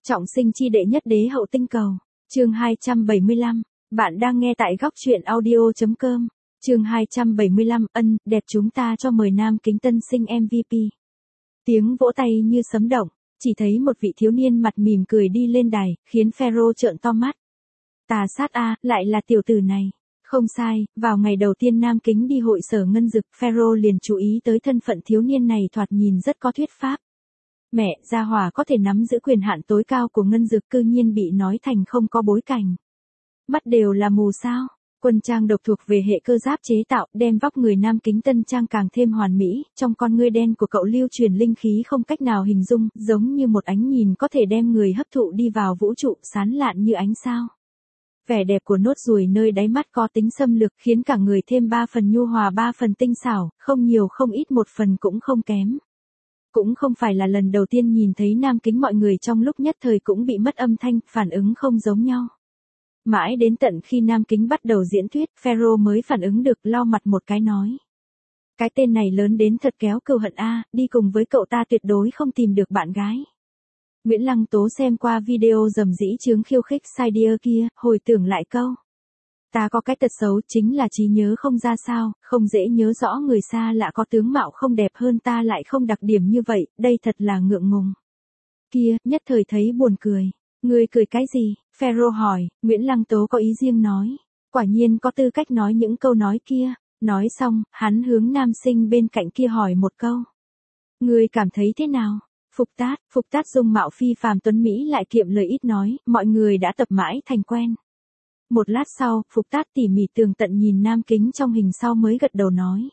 Trọng sinh chi đệ nhất đế hậu tinh cầu. Chương 275. Bạn đang nghe tại góc truyện audio.com. Chương 275. Đẹp chúng ta cho mời nam kính tân sinh MVP. Tiếng vỗ tay như sấm động, chỉ thấy một vị thiếu niên mặt mỉm cười đi lên đài, khiến Pharaoh trợn to mắt. Tà sát a, lại là tiểu tử này. Không sai, vào ngày đầu tiên nam kính đi hội sở ngân dực, Pharaoh liền chú ý tới thân phận thiếu niên này thoạt nhìn rất có thuyết pháp. Mẹ, gia hỏa có thể nắm giữ quyền hạn tối cao của ngân dực cư nhiên bị nói thành không có bối cảnh. Mắt đều là mù sao? Quân trang độc thuộc về hệ cơ giáp chế tạo, đem vóc người nam kính tân trang càng thêm hoàn mỹ, trong con ngươi đen của cậu lưu truyền linh khí không cách nào hình dung, giống như một ánh nhìn có thể đem người hấp thụ đi vào vũ trụ, sán lạn như ánh sao. Vẻ đẹp của nốt ruồi nơi đáy mắt có tính xâm lược khiến cả người thêm 3 phần nhu hòa 3 phần tinh xảo, không nhiều không ít một phần cũng không kém. Cũng không phải là lần đầu tiên nhìn thấy nam kính mọi người trong lúc nhất thời cũng bị mất âm thanh, phản ứng không giống nhau. Mãi đến tận khi nam kính bắt đầu diễn thuyết, Pharaoh mới phản ứng được, lau mặt một cái nói. Cái tên này lớn đến thật kéo cừu hận a, đi cùng với cậu ta tuyệt đối không tìm được bạn gái. Nguyễn Lăng Tố xem qua video rầm rĩ chướng khiêu khích Sidia kia, hồi tưởng lại câu. Ta có cái tật xấu chính là trí nhớ không ra sao, không dễ nhớ rõ người xa lạ có tướng mạo không đẹp hơn ta lại không đặc điểm như vậy, đây thật là ngượng ngùng. Kia, nhất thời thấy buồn cười. Ngươi cười cái gì? Pharaoh hỏi, Nguyễn Lăng Tố có ý riêng nói. Quả nhiên có tư cách nói những câu nói kia. Nói xong, hắn hướng nam sinh bên cạnh kia hỏi một câu. Ngươi cảm thấy thế nào? Phục tát dung mạo phi phàm tuấn Mỹ lại kiệm lời ít nói, mọi người đã tập mãi thành quen. Một lát sau, Phục tát tỉ mỉ tường tận nhìn nam kính trong hình sau mới gật đầu nói.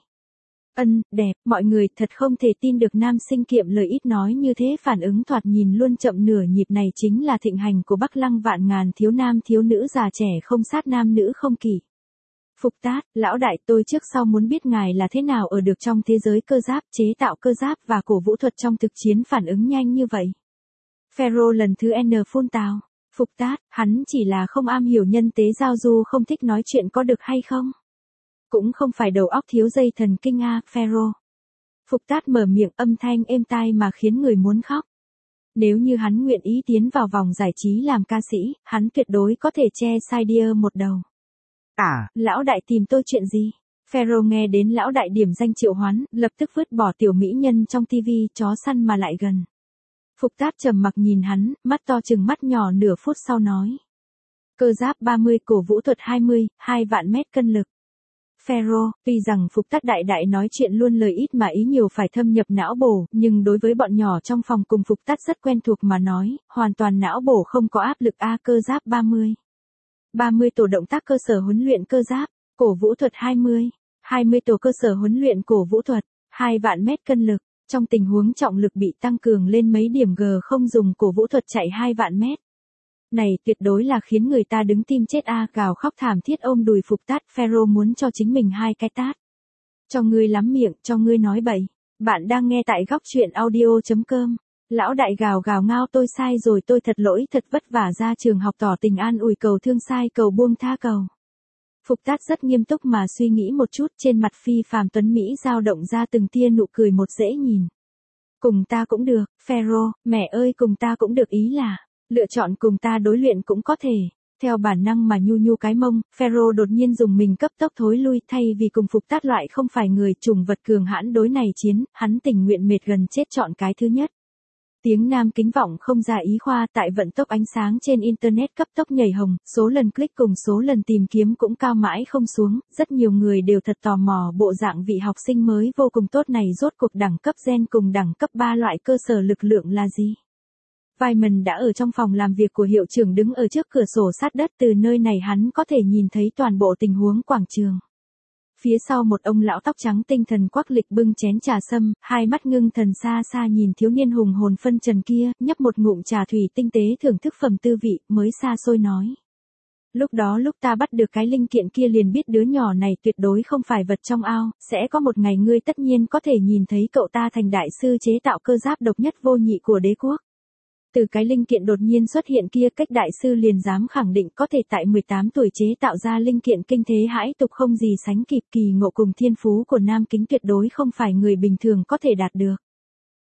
Đẹp, mọi người thật không thể tin được nam sinh kiệm lời ít nói như thế, phản ứng thoạt nhìn luôn chậm nửa nhịp này chính là thịnh hành của Bắc Lăng vạn ngàn thiếu nam thiếu nữ già trẻ không sát nam nữ không kỷ. Phục tát, lão đại tôi trước sau muốn biết ngài là thế nào ở được trong thế giới cơ giáp, chế tạo cơ giáp và cổ vũ thuật trong thực chiến phản ứng nhanh như vậy. Pharaoh lần thứ N phun tào. Phục tát, hắn chỉ là không am hiểu nhân tế giao du, không thích nói chuyện có được hay không? Cũng không phải đầu óc thiếu dây thần kinh a, Pharaoh. Phục tát mở miệng âm thanh êm tai mà khiến người muốn khóc. Nếu như hắn nguyện ý tiến vào vòng giải trí làm ca sĩ, hắn tuyệt đối có thể che Sidia một đầu. Lão đại tìm tôi chuyện gì? Pharaoh nghe đến lão đại điểm danh triệu hoán, lập tức vứt bỏ tiểu mỹ nhân trong tivi, chó săn mà lại gần. Phục tát trầm mặc nhìn hắn, mắt to chừng mắt nhỏ, nửa phút sau nói. Cơ giáp 30, cổ vũ thuật 20, 2 vạn mét cân lực. Pharaoh, tuy rằng Phục tát đại đại nói chuyện luôn lời ít mà ý nhiều phải thâm nhập não bổ, nhưng đối với bọn nhỏ trong phòng cùng Phục tát rất quen thuộc mà nói, hoàn toàn não bổ không có áp lực a. Cơ giáp 30. 30 tổ động tác cơ sở huấn luyện cơ giáp, cổ vũ thuật 20. 20 tổ cơ sở huấn luyện cổ vũ thuật, 2 vạn mét cân lực. Trong tình huống trọng lực bị tăng cường lên mấy điểm G không dùng cổ vũ thuật chạy 2 vạn mét. Này tuyệt đối là khiến người ta đứng tim chết a, gào khóc thảm thiết ôm đùi Phục tát. Pharaoh muốn cho chính mình 2 cái tát. Cho ngươi lắm miệng, cho ngươi nói bậy. Bạn đang nghe tại góc truyện audio.com. Lão đại gào gào ngao, tôi sai rồi, tôi thật lỗi, thật vất vả ra trường học tỏ tình an ủi, cầu thương sai, cầu buông tha cầu. Phục tát rất nghiêm túc mà suy nghĩ một chút, trên mặt phi phàm tuấn Mỹ dao động ra từng tia nụ cười một dễ nhìn. Cùng ta cũng được, Pharaoh, mẹ ơi cùng ta cũng được, ý là, lựa chọn cùng ta đối luyện cũng có thể. Theo bản năng mà nhu nhu cái mông, Pharaoh đột nhiên dùng mình cấp tốc thối lui, thay vì cùng Phục tát loại không phải người trùng vật cường hãn đối này chiến, hắn tình nguyện mệt gần chết chọn cái thứ nhất. Tiếng nam kính vọng không ra ý khoa, tại vận tốc ánh sáng trên Internet cấp tốc nhảy hồng, số lần click cùng số lần tìm kiếm cũng cao mãi không xuống, rất nhiều người đều thật tò mò bộ dạng vị học sinh mới vô cùng tốt này rốt cuộc đẳng cấp gen cùng đẳng cấp 3 loại cơ sở lực lượng là gì. Wyman đã ở trong phòng làm việc của hiệu trưởng đứng ở trước cửa sổ sát đất, từ nơi này hắn có thể nhìn thấy toàn bộ tình huống quảng trường. Phía sau một ông lão tóc trắng tinh thần quắc lịch bưng chén trà sâm, hai mắt ngưng thần xa xa nhìn thiếu niên hùng hồn phân trần kia, nhấp một ngụm trà thủy tinh tế thưởng thức phẩm tư vị, mới xa xôi nói. Lúc đó lúc ta bắt được cái linh kiện kia liền biết đứa nhỏ này tuyệt đối không phải vật trong ao, sẽ có một ngày ngươi tất nhiên có thể nhìn thấy cậu ta thành đại sư chế tạo cơ giáp độc nhất vô nhị của đế quốc. Từ cái linh kiện đột nhiên xuất hiện kia, cách đại sư liền dám khẳng định có thể tại 18 tuổi chế tạo ra linh kiện kinh thế hãi tục không gì sánh kịp, kỳ ngộ cùng thiên phú của nam kính tuyệt đối không phải người bình thường có thể đạt được.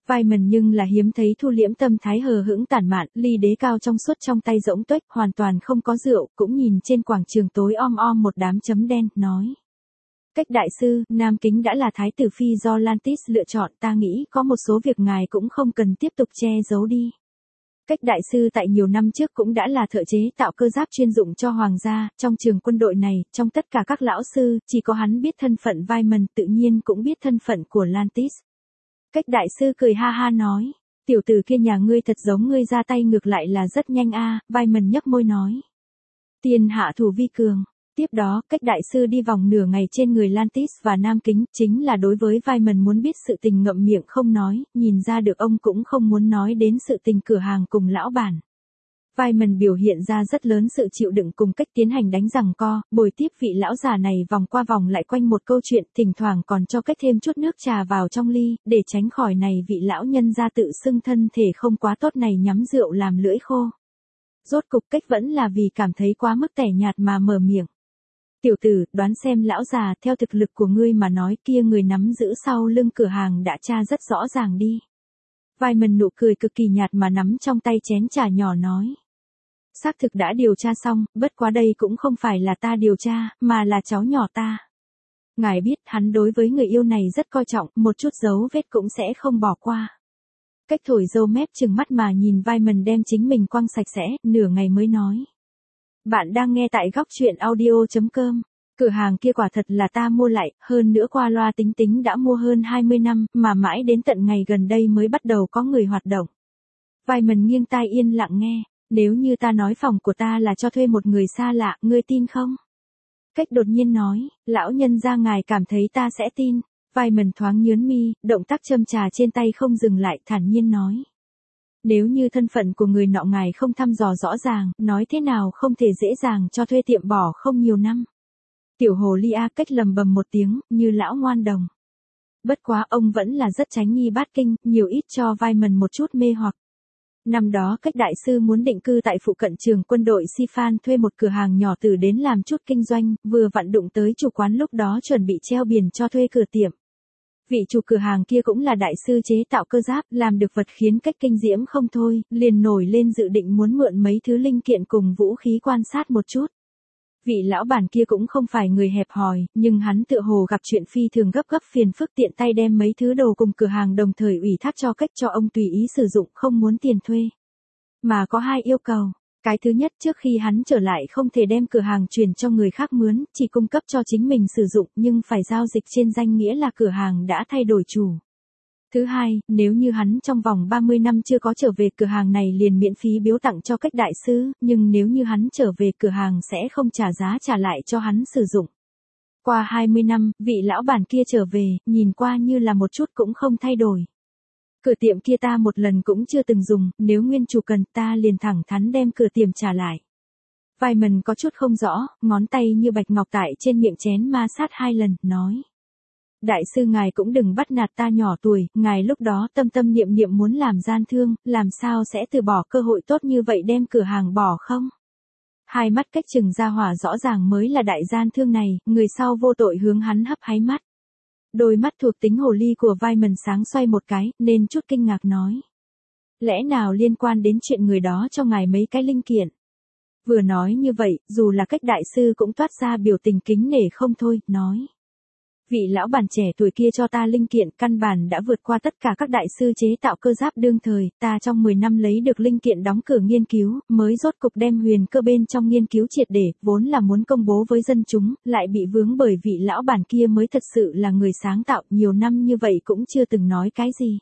Wyman nhưng là hiếm thấy thu liễm tâm thái hờ hững tản mạn, ly đế cao trong suốt trong tay rỗng tuếch, hoàn toàn không có rượu, cũng nhìn trên quảng trường tối om om một đám chấm đen, nói. Cách đại sư, Nam Kính đã là thái tử phi do Lantis lựa chọn, ta nghĩ có một số việc ngài cũng không cần tiếp tục che giấu đi. Cách đại sư tại nhiều năm trước cũng đã là thợ chế tạo cơ giáp chuyên dụng cho hoàng gia, trong trường quân đội này, trong tất cả các lão sư, chỉ có hắn biết thân phận Wyman, tự nhiên cũng biết thân phận của Lantis. Cách đại sư cười ha ha nói, tiểu tử kia nhà ngươi thật giống ngươi ra tay ngược lại là rất nhanh a. Wyman nhếch môi nói. Tiên hạ thủ vi cường. Tiếp đó, cách đại sư đi vòng nửa ngày trên người Lantis và Nam Kính, chính là đối với Wyman muốn biết sự tình ngậm miệng không nói, nhìn ra được ông cũng không muốn nói đến sự tình cửa hàng cùng lão bản. Wyman biểu hiện ra rất lớn sự chịu đựng cùng cách tiến hành đánh giằng co, bồi tiếp vị lão già này vòng qua vòng lại quanh một câu chuyện, thỉnh thoảng còn cho cách thêm chút nước trà vào trong ly, để tránh khỏi này vị lão nhân gia tự xưng thân thể không quá tốt này nhắm rượu làm lưỡi khô. Rốt cục cách vẫn là vì cảm thấy quá mức tẻ nhạt mà mở miệng. Tiểu tử, đoán xem lão già, theo thực lực của ngươi mà nói kia người nắm giữ sau lưng cửa hàng đã tra rất rõ ràng đi. Wyman nụ cười cực kỳ nhạt mà nắm trong tay chén trà nhỏ nói. Xác thực đã điều tra xong, bất quá đây cũng không phải là ta điều tra, mà là cháu nhỏ ta. Ngài biết hắn đối với người yêu này rất coi trọng, một chút dấu vết cũng sẽ không bỏ qua. Cách thổi râu mép trừng mắt mà nhìn Wyman đem chính mình quăng sạch sẽ, nửa ngày mới nói. Bạn đang nghe tại góc truyện audio.com. Cửa hàng kia quả thật là ta mua lại, hơn nữa qua loa tính tính đã mua hơn 20 năm, mà mãi đến tận ngày gần đây mới bắt đầu có người hoạt động. Wyman nghiêng tai yên lặng nghe, nếu như ta nói phòng của ta là cho thuê một người xa lạ, ngươi tin không? Cách đột nhiên nói, lão nhân gia ngài cảm thấy ta sẽ tin. Wyman thoáng nhướng mi, động tác châm trà trên tay không dừng lại, thản nhiên nói. Nếu như thân phận của người nọ ngài không thăm dò rõ ràng, nói thế nào không thể dễ dàng cho thuê tiệm bỏ không nhiều năm. Tiểu hồ ly A cách lầm bầm một tiếng, như lão ngoan đồng. Bất quá ông vẫn là rất tránh nghi bát kinh, nhiều ít cho Wyman một chút mê hoặc. Năm đó cách đại sư muốn định cư tại phụ cận trường quân đội Sifan thuê một cửa hàng nhỏ từ đến làm chút kinh doanh, vừa vặn đụng tới chủ quán lúc đó chuẩn bị treo biển cho thuê cửa tiệm. Vị chủ cửa hàng kia cũng là đại sư chế tạo cơ giáp, làm được vật khiến cách kinh diễm không thôi, liền nổi lên dự định muốn mượn mấy thứ linh kiện cùng vũ khí quan sát một chút. Vị lão bản kia cũng không phải người hẹp hòi, nhưng hắn tựa hồ gặp chuyện phi thường gấp phiền phức tiện tay đem mấy thứ đồ cùng cửa hàng đồng thời ủy thác cho cách cho ông tùy ý sử dụng không muốn tiền thuê. Mà có hai yêu cầu. Cái thứ nhất trước khi hắn trở lại không thể đem cửa hàng chuyển cho người khác mướn, chỉ cung cấp cho chính mình sử dụng nhưng phải giao dịch trên danh nghĩa là cửa hàng đã thay đổi chủ. Thứ hai, nếu như hắn trong vòng 30 năm chưa có trở về cửa hàng này liền miễn phí biếu tặng cho cách đại sư, nhưng nếu như hắn trở về cửa hàng sẽ không trả giá trả lại cho hắn sử dụng. Qua 20 năm, vị lão bản kia trở về, nhìn qua như là một chút cũng không thay đổi. Cửa tiệm kia ta một lần cũng chưa từng dùng, nếu nguyên chủ cần ta liền thẳng thắn đem cửa tiệm trả lại. Wyman có chút không rõ, ngón tay như bạch ngọc tại trên miệng chén ma sát 2 lần, nói. Đại sư ngài cũng đừng bắt nạt ta nhỏ tuổi, ngài lúc đó tâm tâm niệm niệm muốn làm gian thương, làm sao sẽ từ bỏ cơ hội tốt như vậy đem cửa hàng bỏ không? Hai mắt cách chừng ra hỏa rõ ràng mới là đại gian thương này, người sau vô tội hướng hắn hấp háy mắt. Đôi mắt thuộc tính hồ ly của Wyman sáng xoay một cái, nên chút kinh ngạc nói. Lẽ nào liên quan đến chuyện người đó cho ngài mấy cái linh kiện? Vừa nói như vậy, dù là cách đại sư cũng toát ra biểu tình kính nể không thôi, nói. Vị lão bản trẻ tuổi kia cho ta linh kiện căn bản đã vượt qua tất cả các đại sư chế tạo cơ giáp đương thời, ta trong 10 năm lấy được linh kiện đóng cửa nghiên cứu, mới rốt cục đem huyền cơ bên trong nghiên cứu triệt để, vốn là muốn công bố với dân chúng, lại bị vướng bởi vị lão bản kia mới thật sự là người sáng tạo, nhiều năm như vậy cũng chưa từng nói cái gì.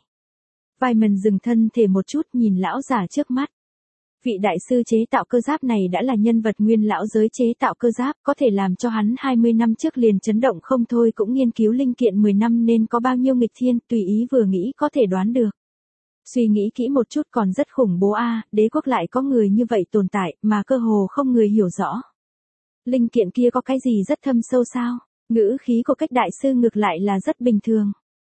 Wyman dừng thân thể một chút nhìn lão già trước mắt. Vị đại sư chế tạo cơ giáp này đã là nhân vật nguyên lão giới chế tạo cơ giáp, có thể làm cho hắn 20 năm trước liền chấn động không thôi cũng nghiên cứu linh kiện 10 năm nên có bao nhiêu nghịch thiên, tùy ý vừa nghĩ có thể đoán được. Suy nghĩ kỹ một chút còn rất khủng bố đế quốc lại có người như vậy tồn tại, mà cơ hồ không người hiểu rõ. Linh kiện kia có cái gì rất thâm sâu sao? Ngữ khí của cách đại sư ngược lại là rất bình thường.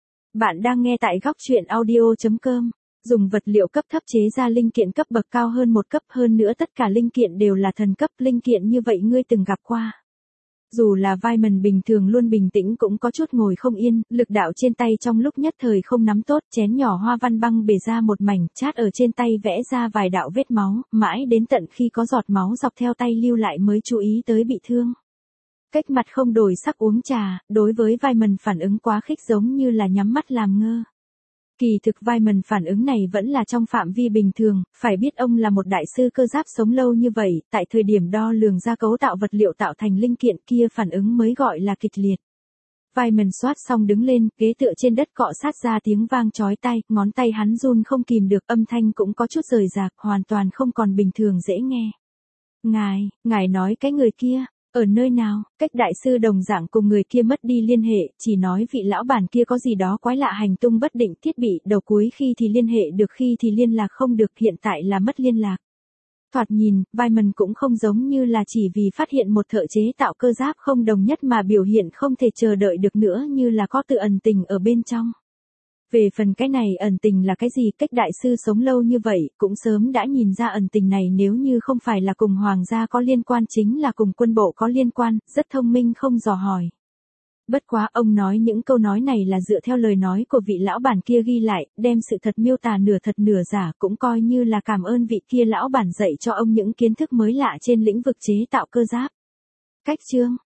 Bạn đang nghe tại góc truyện audio.com. Dùng vật liệu cấp thấp chế ra linh kiện cấp bậc cao hơn một cấp hơn nữa tất cả linh kiện đều là thần cấp linh kiện như vậy ngươi từng gặp qua. Dù là Vaiman bình thường luôn bình tĩnh cũng có chút ngồi không yên, lực đạo trên tay trong lúc nhất thời không nắm tốt, chén nhỏ hoa văn băng bể ra một mảnh, chát ở trên tay vẽ ra vài đạo vết máu, mãi đến tận khi có giọt máu dọc theo tay lưu lại mới chú ý tới bị thương. Cách mặt không đổi sắc uống trà, đối với Vaiman phản ứng quá khích giống như là nhắm mắt làm ngơ. Kỳ thực Vaiman phản ứng này vẫn là trong phạm vi bình thường, phải biết ông là một đại sư cơ giáp sống lâu như vậy, tại thời điểm đo lường ra cấu tạo vật liệu tạo thành linh kiện kia phản ứng mới gọi là kịch liệt. Vaiman soát xong đứng lên, ghế tựa trên đất cọ sát ra tiếng vang chói tai, ngón tay hắn run không kìm được, âm thanh cũng có chút rời rạc, hoàn toàn không còn bình thường dễ nghe. Ngài nói cái người kia, ở nơi nào? Cách đại sư đồng dạng cùng người kia mất đi liên hệ, chỉ nói vị lão bản kia có gì đó quái lạ hành tung bất định, thiết bị đầu cuối khi thì liên hệ được khi thì liên lạc không được, hiện tại là mất liên lạc. Thoạt nhìn, Vaiman cũng không giống như là chỉ vì phát hiện một thợ chế tạo cơ giáp không đồng nhất mà biểu hiện không thể chờ đợi được nữa, như là có tự ẩn tình ở bên trong. Về phần cái này ẩn tình là cái gì, cách đại sư sống lâu như vậy, cũng sớm đã nhìn ra ẩn tình này nếu như không phải là cùng hoàng gia có liên quan chính là cùng quân bộ có liên quan, rất thông minh không dò hỏi. Bất quá ông nói những câu nói này là dựa theo lời nói của vị lão bản kia ghi lại, đem sự thật miêu tả nửa thật nửa giả, cũng coi như là cảm ơn vị kia lão bản dạy cho ông những kiến thức mới lạ trên lĩnh vực chế tạo cơ giáp. Cách chương